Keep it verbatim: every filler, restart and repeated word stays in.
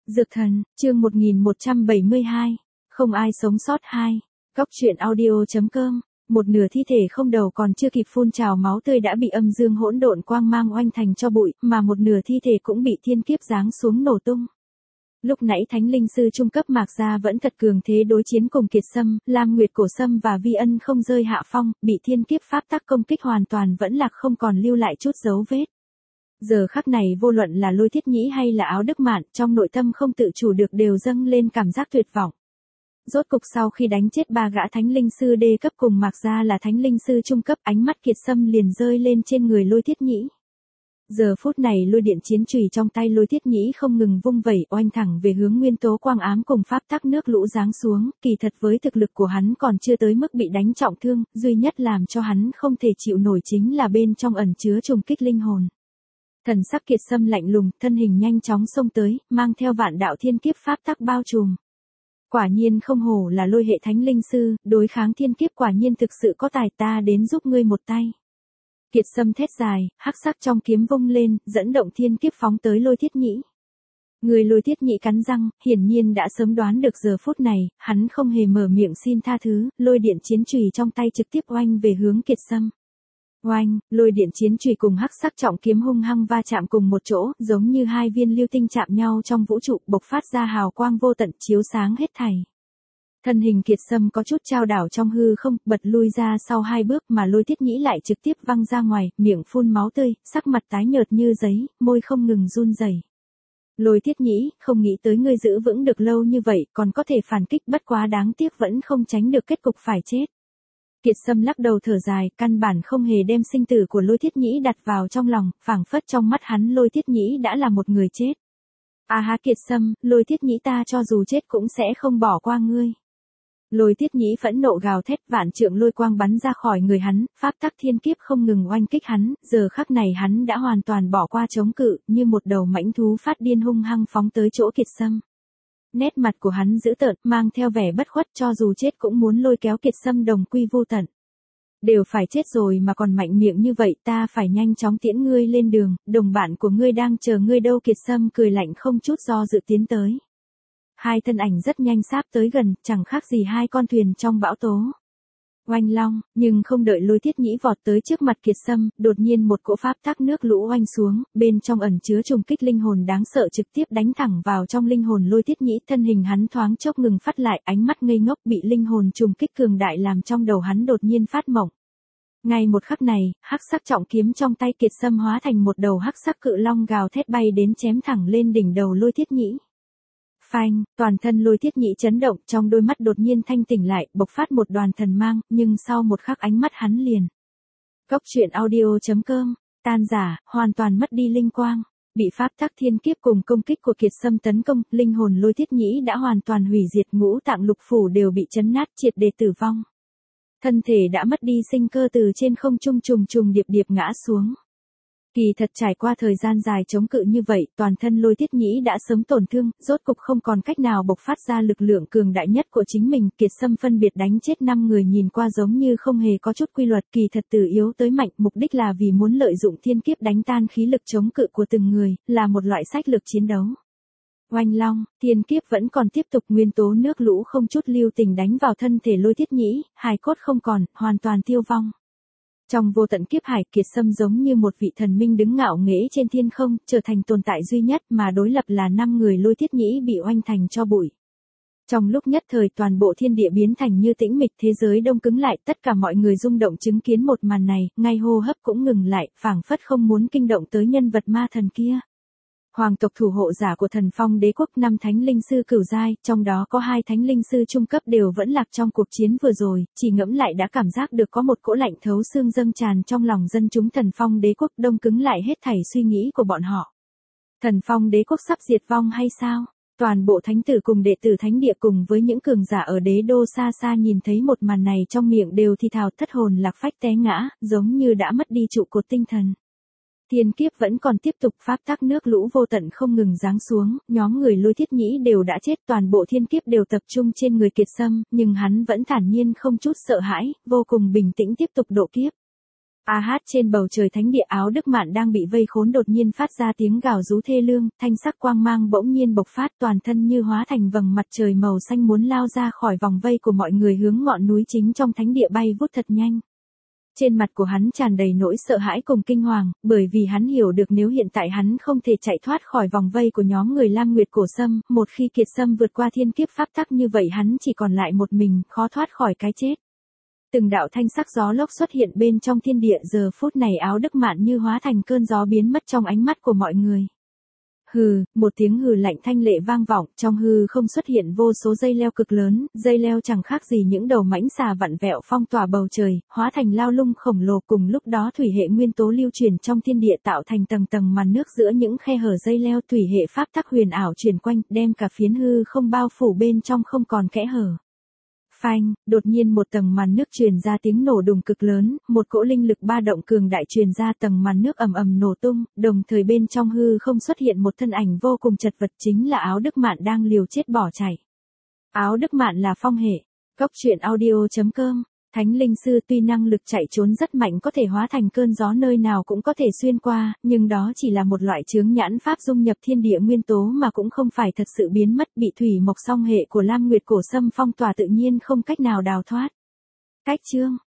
Dược thần, chương một nghìn một trăm bảy mươi hai. Không ai sống sót hai. Góc truyện audio.com. Một nửa thi thể không đầu còn chưa kịp phun trào máu tươi đã bị âm dương hỗn độn quang mang oanh thành cho bụi, mà một nửa thi thể cũng bị thiên kiếp giáng xuống nổ tung. Lúc nãy Thánh Linh Sư trung cấp Mạc Gia vẫn thật cường thế đối chiến cùng Kiệt Sâm, Lam Nguyệt Cổ Sâm và Vi Ân không rơi hạ phong, bị thiên kiếp pháp tắc công kích hoàn toàn vẫn lạc không còn lưu lại chút dấu vết. Giờ khắc này vô luận là Lôi Thiết Nhĩ hay là Áo Đức Mạn, trong nội tâm không tự chủ được đều dâng lên cảm giác tuyệt vọng. Rốt cục sau khi đánh chết ba gã Thánh Linh Sư đê cấp cùng Mạc Gia là Thánh Linh Sư trung cấp, ánh mắt Kiệt Sâm liền rơi lên trên người Lôi Thiết Nhĩ. Giờ phút này lôi điện chiến chùy trong tay Lôi Thiết Nhĩ không ngừng vung vẩy oanh thẳng về hướng nguyên tố quang ám cùng pháp tắc nước lũ giáng xuống, kỳ thật với thực lực của hắn còn chưa tới mức bị đánh trọng thương, duy nhất làm cho hắn không thể chịu nổi chính là bên trong ẩn chứa trùng kích linh hồn. Thần sắc Kiệt Sâm lạnh lùng, thân hình nhanh chóng xông tới, mang theo vạn đạo thiên kiếp pháp tắc bao trùm. Quả nhiên không hổ là Lôi hệ Thánh Linh Sư, đối kháng thiên kiếp quả nhiên thực sự có tài, ta đến giúp ngươi một tay. Kiệt Sâm thét dài, hắc sắc trong kiếm vung lên, dẫn động thiên kiếp phóng tới Lôi Thiết Nhĩ. Người Lôi Thiết Nhĩ cắn răng, hiển nhiên đã sớm đoán được giờ phút này, hắn không hề mở miệng xin tha thứ, lôi điện chiến chùy trong tay trực tiếp oanh về hướng Kiệt Sâm. Oanh, lôi điện chiến chùy cùng hắc sắc trọng kiếm hung hăng va chạm cùng một chỗ, giống như hai viên lưu tinh chạm nhau trong vũ trụ, bộc phát ra hào quang vô tận chiếu sáng hết thảy. Thân hình Kiệt Sâm có chút trao đảo trong hư không, bật lui ra sau hai bước mà Lôi Thiết Nhĩ lại trực tiếp văng ra ngoài, miệng phun máu tươi, sắc mặt tái nhợt như giấy, môi không ngừng run rẩy. Lôi Thiết Nhĩ, không nghĩ tới ngươi giữ vững được lâu như vậy, còn có thể phản kích, bất quá đáng tiếc vẫn không tránh được kết cục phải chết. Kiệt Sâm lắc đầu thở dài, căn bản không hề đem sinh tử của Lôi Thiết Nhĩ đặt vào trong lòng, phảng phất trong mắt hắn Lôi Thiết Nhĩ đã là một người chết. À ha Kiệt Sâm, Lôi Thiết Nhĩ ta cho dù chết cũng sẽ không bỏ qua ngươi. Lôi Thiết Nhĩ phẫn nộ gào thét, vạn trượng lôi quang bắn ra khỏi người hắn, pháp tắc thiên kiếp không ngừng oanh kích hắn, giờ khắc này hắn đã hoàn toàn bỏ qua chống cự, như một đầu mãnh thú phát điên hung hăng phóng tới chỗ Kiệt Sâm. Nét mặt của hắn dữ tợn, mang theo vẻ bất khuất, cho dù chết cũng muốn lôi kéo Kiệt Sâm đồng quy vô tận. Đều phải chết rồi mà còn mạnh miệng như vậy, ta phải nhanh chóng tiễn ngươi lên đường, đồng bạn của ngươi đang chờ ngươi đâu. Kiệt Sâm cười lạnh không chút do dự tiến tới. Hai thân ảnh rất nhanh sáp tới gần, chẳng khác gì hai con thuyền trong bão tố. Oanh long, nhưng không đợi Lôi Thiết Nhĩ vọt tới trước mặt Kiệt Sâm, đột nhiên một cỗ pháp tắc nước lũ oanh xuống, bên trong ẩn chứa trùng kích linh hồn đáng sợ trực tiếp đánh thẳng vào trong linh hồn Lôi Thiết Nhĩ, thân hình hắn thoáng chốc ngừng phát lại, ánh mắt ngây ngốc bị linh hồn trùng kích cường đại làm trong đầu hắn đột nhiên phát mộng. Ngay một khắc này, hắc sắc trọng kiếm trong tay Kiệt Sâm hóa thành một đầu hắc sắc cự long gào thét bay đến chém thẳng lên đỉnh đầu Lôi Thiết Nhĩ. Phanh, toàn thân Lôi Thiết Nhĩ chấn động, trong đôi mắt đột nhiên thanh tỉnh lại, bộc phát một đoàn thần mang, nhưng sau một khắc ánh mắt hắn liền. Góc truyện audio.com, tan rã, hoàn toàn mất đi linh quang, bị pháp tắc thiên kiếp cùng công kích của Kiệt Sâm tấn công, linh hồn Lôi Thiết Nhĩ đã hoàn toàn hủy diệt, ngũ tạng lục phủ đều bị chấn nát, triệt để tử vong. Thân thể đã mất đi sinh cơ từ trên không trung trùng trùng điệp điệp ngã xuống. Kỳ thật trải qua thời gian dài chống cự như vậy, toàn thân Lôi Thiết Nhĩ đã sớm tổn thương, rốt cục không còn cách nào bộc phát ra lực lượng cường đại nhất của chính mình. Kiệt Sâm phân biệt đánh chết năm người nhìn qua giống như không hề có chút quy luật, kỳ thật từ yếu tới mạnh, mục đích là vì muốn lợi dụng thiên kiếp đánh tan khí lực chống cự của từng người, là một loại sách lược chiến đấu. Oanh long, thiên kiếp vẫn còn tiếp tục, nguyên tố nước lũ không chút lưu tình đánh vào thân thể Lôi Thiết Nhĩ, hài cốt không còn, hoàn toàn tiêu vong. Trong vô tận kiếp hải, Kiệt Sâm giống như một vị thần minh đứng ngạo nghễ trên thiên không, trở thành tồn tại duy nhất, mà đối lập là năm người Lôi Thiết Nhĩ bị oanh thành cho bụi. Trong lúc nhất thời toàn bộ thiên địa biến thành như tĩnh mịch, thế giới đông cứng lại, tất cả mọi người rung động chứng kiến một màn này, ngay hô hấp cũng ngừng lại, phảng phất không muốn kinh động tới nhân vật ma thần kia. Hoàng tộc thủ hộ giả của Thần Phong Đế quốc, năm Thánh Linh Sư cửu giai, trong đó có hai Thánh Linh Sư trung cấp đều vẫn lạc trong cuộc chiến vừa rồi, chỉ ngẫm lại đã cảm giác được có một cỗ lạnh thấu xương dâng tràn trong lòng dân chúng Thần Phong Đế quốc, đông cứng lại hết thảy suy nghĩ của bọn họ. Thần Phong Đế quốc sắp diệt vong hay sao? Toàn bộ thánh tử cùng đệ tử thánh địa cùng với những cường giả ở đế đô xa xa nhìn thấy một màn này trong miệng đều thì thào thất hồn lạc phách té ngã, giống như đã mất đi trụ cột tinh thần. Thiên kiếp vẫn còn tiếp tục, pháp tắc nước lũ vô tận không ngừng giáng xuống, nhóm người Lôi Thiết Nhĩ đều đã chết, toàn bộ thiên kiếp đều tập trung trên người Kiệt Sâm, nhưng hắn vẫn thản nhiên không chút sợ hãi, vô cùng bình tĩnh tiếp tục độ kiếp. A hát trên bầu trời thánh địa Áo Đức Mạn đang bị vây khốn đột nhiên phát ra tiếng gào rú thê lương, thanh sắc quang mang bỗng nhiên bộc phát toàn thân như hóa thành vầng mặt trời màu xanh muốn lao ra khỏi vòng vây của mọi người hướng ngọn núi chính trong thánh địa bay vút thật nhanh. Trên mặt của hắn tràn đầy nỗi sợ hãi cùng kinh hoàng, bởi vì hắn hiểu được nếu hiện tại hắn không thể chạy thoát khỏi vòng vây của nhóm người Lam Nguyệt Cổ Sâm, một khi Kiệt Sâm vượt qua thiên kiếp pháp tắc như vậy hắn chỉ còn lại một mình, khó thoát khỏi cái chết. Từng đạo thanh sắc gió lốc xuất hiện bên trong thiên địa, giờ phút này Áo Đức Mạn như hóa thành cơn gió biến mất trong ánh mắt của mọi người. Hừ, một tiếng hừ lạnh thanh lệ vang vọng, trong hư không xuất hiện vô số dây leo cực lớn, dây leo chẳng khác gì những đầu mãnh xà vặn vẹo phong tỏa bầu trời, hóa thành lao lung khổng lồ, cùng lúc đó thủy hệ nguyên tố lưu truyền trong thiên địa tạo thành tầng tầng màn nước giữa những khe hở dây leo, thủy hệ pháp tắc huyền ảo truyền quanh, đem cả phiến hư không bao phủ bên trong không còn kẽ hở. Phanh, đột nhiên một tầng màn nước truyền ra tiếng nổ đùng cực lớn, một cỗ linh lực ba động cường đại truyền ra, tầng màn nước ầm ầm nổ tung, đồng thời bên trong hư không xuất hiện một thân ảnh vô cùng chật vật, chính là Áo Đức Mạn đang liều chết bỏ chạy. Áo Đức Mạn là phong hệ. Cốc truyện audio chấm com. Thánh linh sư tuy năng lực chạy trốn rất mạnh, có thể hóa thành cơn gió nơi nào cũng có thể xuyên qua, nhưng đó chỉ là một loại chướng nhãn pháp dung nhập thiên địa nguyên tố mà cũng không phải thật sự biến mất, bị thủy mộc song hệ của Lam Nguyệt Cổ Sâm phong tỏa tự nhiên không cách nào đào thoát. Cách chương